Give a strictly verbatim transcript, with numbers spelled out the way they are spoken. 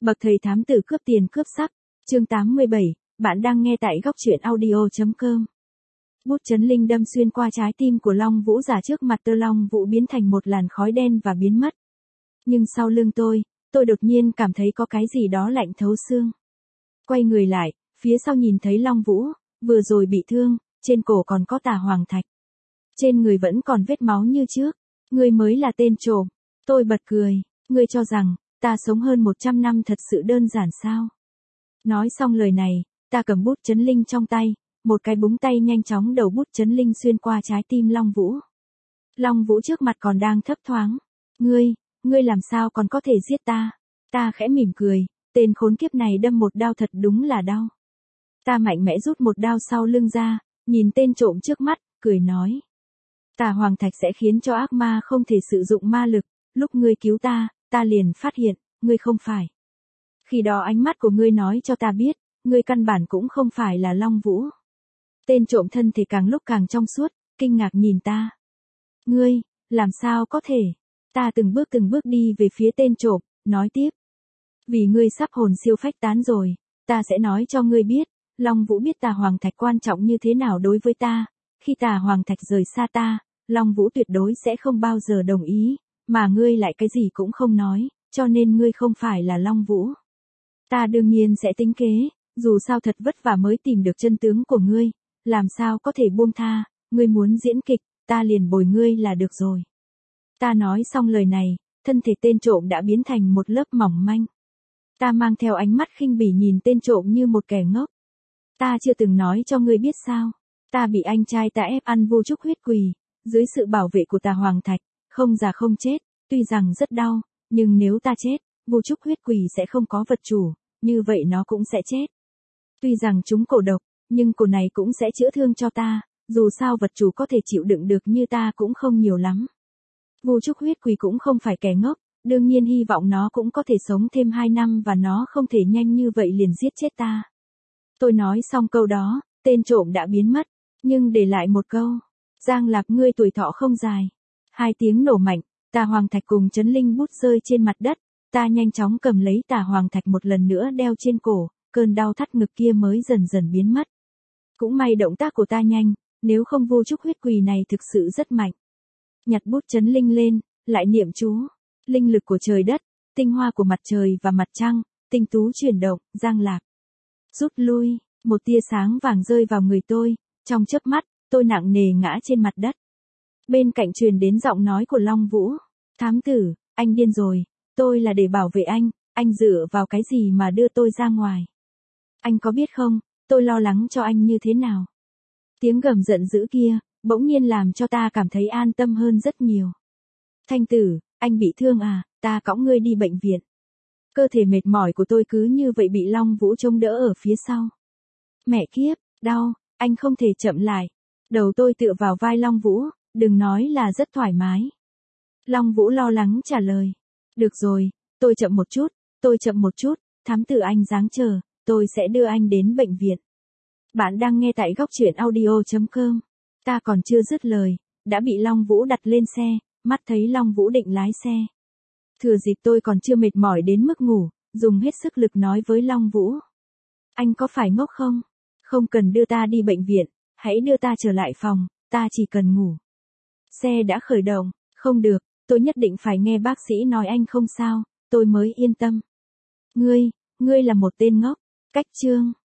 Bậc thầy thám tử cướp tiền cướp sắc, chương tám mươi bảy, bạn đang nghe tại góc truyện audio.com. Bút chấn linh đâm xuyên qua trái tim của Long Vũ giả trước mặt Tơ Long Vũ biến thành một làn khói đen và biến mất. Nhưng sau lưng tôi, tôi đột nhiên cảm thấy có cái gì đó lạnh thấu xương. Quay người lại, phía sau nhìn thấy Long Vũ, vừa rồi bị thương, trên cổ còn có tà hoàng thạch. Trên người vẫn còn vết máu như trước, ngươi mới là tên trộm. Tôi bật cười, ngươi cho rằng, ta sống hơn một trăm năm thật sự đơn giản sao? Nói xong lời này, ta cầm bút chấn linh trong tay, một cái búng tay nhanh chóng đầu bút chấn linh xuyên qua trái tim Long Vũ. Long Vũ trước mặt còn đang thấp thoáng. Ngươi, ngươi làm sao còn có thể giết ta? Ta khẽ mỉm cười, tên khốn kiếp này đâm một đao thật đúng là đau. Ta mạnh mẽ rút một đao sau lưng ra, nhìn tên trộm trước mắt, cười nói. Tà hoàng thạch sẽ khiến cho ác ma không thể sử dụng ma lực, lúc ngươi cứu ta, ta liền phát hiện, ngươi không phải. Khi đó ánh mắt của ngươi nói cho ta biết, ngươi căn bản cũng không phải là Long Vũ. Tên trộm thân thể càng lúc càng trong suốt, kinh ngạc nhìn ta. Ngươi, làm sao có thể? Ta từng bước từng bước đi về phía tên trộm, nói tiếp. Vì ngươi sắp hồn siêu phách tán rồi, ta sẽ nói cho ngươi biết, Long Vũ biết tà hoàng thạch quan trọng như thế nào đối với ta. Khi tà hoàng thạch rời xa ta, Long Vũ tuyệt đối sẽ không bao giờ đồng ý, mà ngươi lại cái gì cũng không nói, cho nên ngươi không phải là Long Vũ. Ta đương nhiên sẽ tính kế, dù sao thật vất vả mới tìm được chân tướng của ngươi, làm sao có thể buông tha, ngươi muốn diễn kịch, ta liền bồi ngươi là được rồi. Ta nói xong lời này, thân thể tên trộm đã biến thành một lớp mỏng manh. Ta mang theo ánh mắt khinh bỉ nhìn tên trộm như một kẻ ngốc. Ta chưa từng nói cho ngươi biết sao, ta bị anh trai ta ép ăn vô trúc huyết quỳ, dưới sự bảo vệ của tà hoàng thạch, không già không chết, tuy rằng rất đau, nhưng nếu ta chết, vô trúc huyết quỳ sẽ không có vật chủ, như vậy nó cũng sẽ chết. Tuy rằng chúng cổ độc, nhưng cổ này cũng sẽ chữa thương cho ta, dù sao vật chủ có thể chịu đựng được như ta cũng không nhiều lắm. Vô trúc huyết quỳ cũng không phải kẻ ngốc, đương nhiên hy vọng nó cũng có thể sống thêm hai năm và nó không thể nhanh như vậy liền giết chết ta. Tôi nói xong câu đó, tên trộm đã biến mất, nhưng để lại một câu. Giang Lạc ngươi tuổi thọ không dài. Hai tiếng nổ mạnh, tà hoàng thạch cùng chấn linh bút rơi trên mặt đất, ta nhanh chóng cầm lấy tà hoàng thạch một lần nữa đeo trên cổ, cơn đau thắt ngực kia mới dần dần biến mất. Cũng may động tác của ta nhanh, nếu không vô trúc huyết quỳ này thực sự rất mạnh. Nhặt bút chấn linh lên, lại niệm chú, linh lực của trời đất, tinh hoa của mặt trời và mặt trăng, tinh tú chuyển động, Giang Lạc. Rút lui, một tia sáng vàng rơi vào người tôi, trong chớp mắt, tôi nặng nề ngã trên mặt đất. Bên cạnh truyền đến giọng nói của Long Vũ. Thám tử, anh điên rồi, tôi là để bảo vệ anh, anh dựa vào cái gì mà đưa tôi ra ngoài. Anh có biết không, tôi lo lắng cho anh như thế nào. Tiếng gầm giận dữ kia, bỗng nhiên làm cho ta cảm thấy an tâm hơn rất nhiều. Thanh tử, anh bị thương à, ta cõng ngươi đi bệnh viện. Cơ thể mệt mỏi của tôi cứ như vậy bị Long Vũ chống đỡ ở phía sau. Mẹ kiếp, đau, anh không thể chậm lại. Đầu tôi tựa vào vai Long Vũ, đừng nói là rất thoải mái. Long Vũ lo lắng trả lời. Được rồi, tôi chậm một chút, tôi chậm một chút, thám tử anh ráng chờ, tôi sẽ đưa anh đến bệnh viện. Bạn đang nghe tại góc truyện audio.com. Ta còn chưa dứt lời, đã bị Long Vũ đặt lên xe, mắt thấy Long Vũ định lái xe. Thừa dịp tôi còn chưa mệt mỏi đến mức ngủ, dùng hết sức lực nói với Long Vũ. Anh có phải ngốc không? Không cần đưa ta đi bệnh viện, hãy đưa ta trở lại phòng, ta chỉ cần ngủ. Xe đã khởi động, không được, tôi nhất định phải nghe bác sĩ nói anh không sao, tôi mới yên tâm. Ngươi, ngươi là một tên ngốc, cách chương.